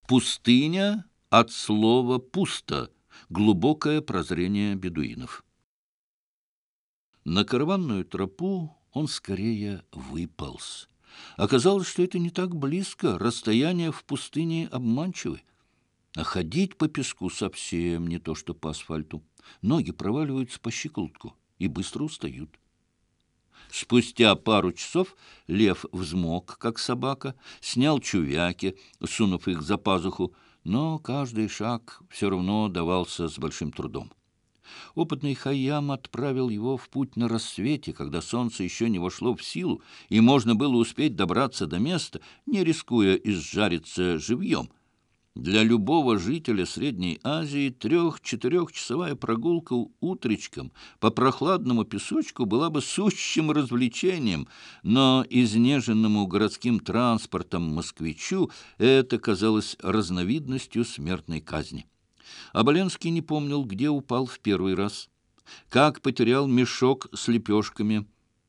Пустыня от слова «пусто», глубокое прозрение бедуинов. На караванную тропу он скорее выполз. Оказалось, что это не так близко, расстояние в пустыне обманчивы. А ходить по песку совсем не то, что по асфальту. Ноги проваливаются по щиколотку и быстро устают. Спустя пару часов лев взмок, как собака, снял чувяки, сунув их за пазуху, но каждый шаг все равно давался с большим трудом. Опытный Хайям отправил его в путь на рассвете, когда солнце еще не вошло в силу, и можно было успеть добраться до места, не рискуя изжариться живьем. Для любого жителя Средней Азии 3-4-часовая прогулка утречком по прохладному песочку была бы сущим развлечением, но изнеженному городским транспортом москвичу это казалось разновидностью смертной казни. Оболенский не помнил, где упал в первый раз, как потерял мешок с лепешками.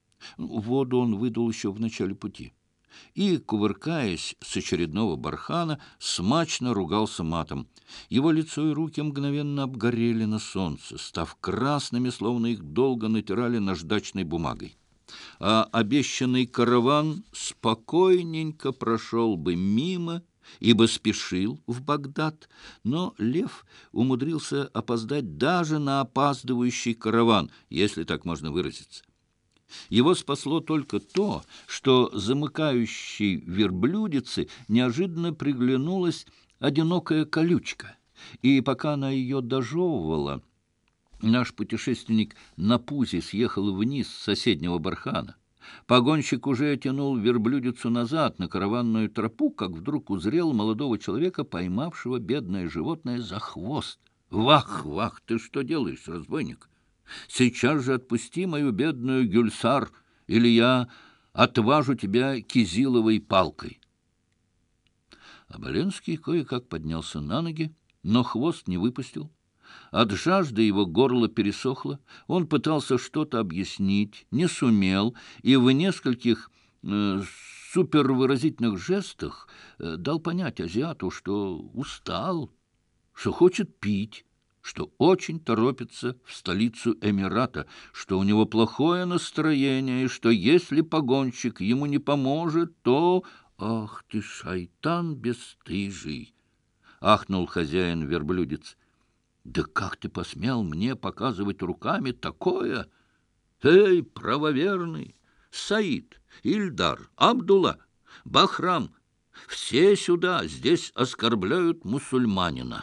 Воду он выдал еще в начале пути. И, кувыркаясь с очередного бархана, смачно ругался матом. Его лицо и руки мгновенно обгорели на солнце, став красными, словно их долго натирали наждачной бумагой. А обещанный караван спокойненько прошел бы мимо, ибо спешил в Багдад, но лев умудрился опоздать даже на опаздывающий караван, если так можно выразиться. Его спасло только то, что замыкающей верблюдице неожиданно приглянулась одинокая колючка, и пока она ее дожевывала, наш путешественник на пузе съехал вниз с соседнего бархана. Погонщик уже тянул верблюдицу назад на караванную тропу, как вдруг узрел молодого человека, поймавшего бедное животное за хвост. «Вах, вах, ты что делаешь, разбойник? Сейчас же отпусти мою бедную Гюльсар, или я отважу тебя кизиловой палкой». Оболенский кое-как поднялся на ноги, но хвост не выпустил. От жажды его горло пересохло, он пытался что-то объяснить, не сумел, и в нескольких супервыразительных жестах дал понять азиату, что устал, что хочет пить, что очень торопится в столицу Эмирата, что у него плохое настроение, и что если погонщик ему не поможет, то... «Ах ты, шайтан бесстыжий!» — ахнул хозяин верблюдец. «Да как ты посмел мне показывать руками такое? Эй, правоверный, Саид, Ильдар, Абдулла, Бахрам, все сюда, здесь оскорбляют мусульманина».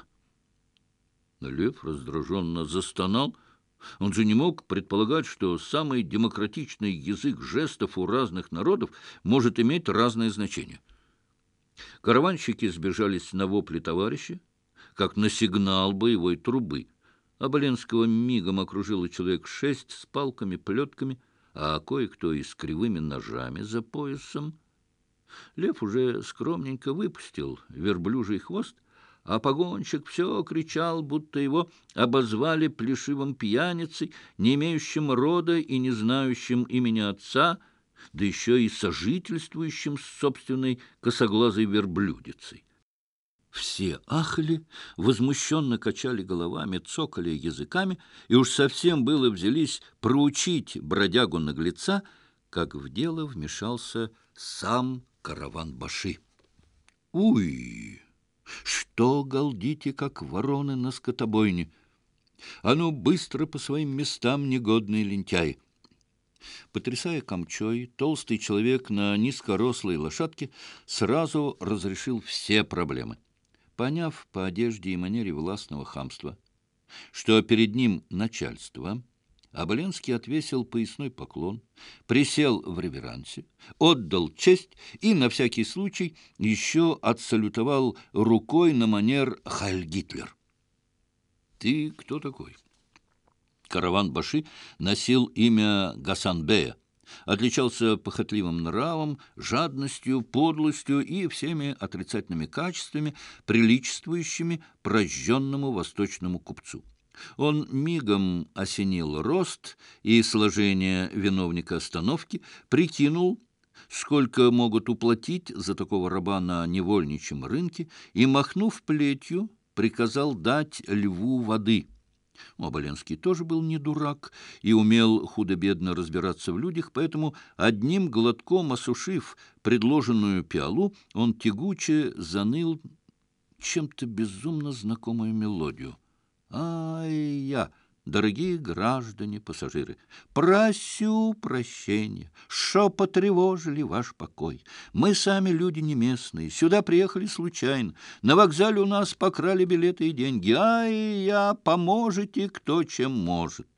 Лев раздраженно застонал. Он же не мог предполагать, что самый демократичный язык жестов у разных народов может иметь разное значение. Караванщики сбежались на вопли товарища, как на сигнал боевой трубы. Оболенского мигом окружило человек 6 с палками, плетками, а кое-кто и с кривыми ножами за поясом. Лев уже скромненько выпустил верблюжий хвост, а погонщик все кричал, будто его обозвали плешивым пьяницей, не имеющим рода и не знающим имени отца, да еще и сожительствующим с собственной косоглазой верблюдицей. Все ахали, возмущенно качали головами, цокали языками, и уж совсем было взялись проучить бродягу-наглеца, как в дело вмешался сам караван-баши. «Уй! Что галдите, как вороны на скотобойне? А ну, быстро по своим местам, негодные лентяи!» Потрясая камчой, толстый человек на низкорослой лошадке сразу разрешил все проблемы. Поняв по одежде и манере властного хамства, что перед ним начальство, Оболенский отвесил поясной поклон, присел в реверансе, отдал честь и на всякий случай еще отсалютовал рукой на манер «Хайль Гитлер». «Ты кто такой?» Караван-баши носил имя Гасанбея, отличался похотливым нравом, жадностью, подлостью и всеми отрицательными качествами, приличествующими прожженному восточному купцу. Он мигом осенил рост и сложение виновника остановки, прикинул, сколько могут уплатить за такого раба на невольничьем рынке, и, махнув плетью, приказал дать льву воды. Оболенский тоже был не дурак и умел худо-бедно разбираться в людях, поэтому, одним глотком осушив предложенную пиалу, он тягуче заныл чем-то безумно знакомую мелодию. «Ай-я! Дорогие граждане, пассажиры, просю прощения, шо потревожили ваш покой. Мы сами люди не местные, сюда приехали случайно. На вокзале у нас покрали билеты и деньги. Ай-я, поможете, кто чем может».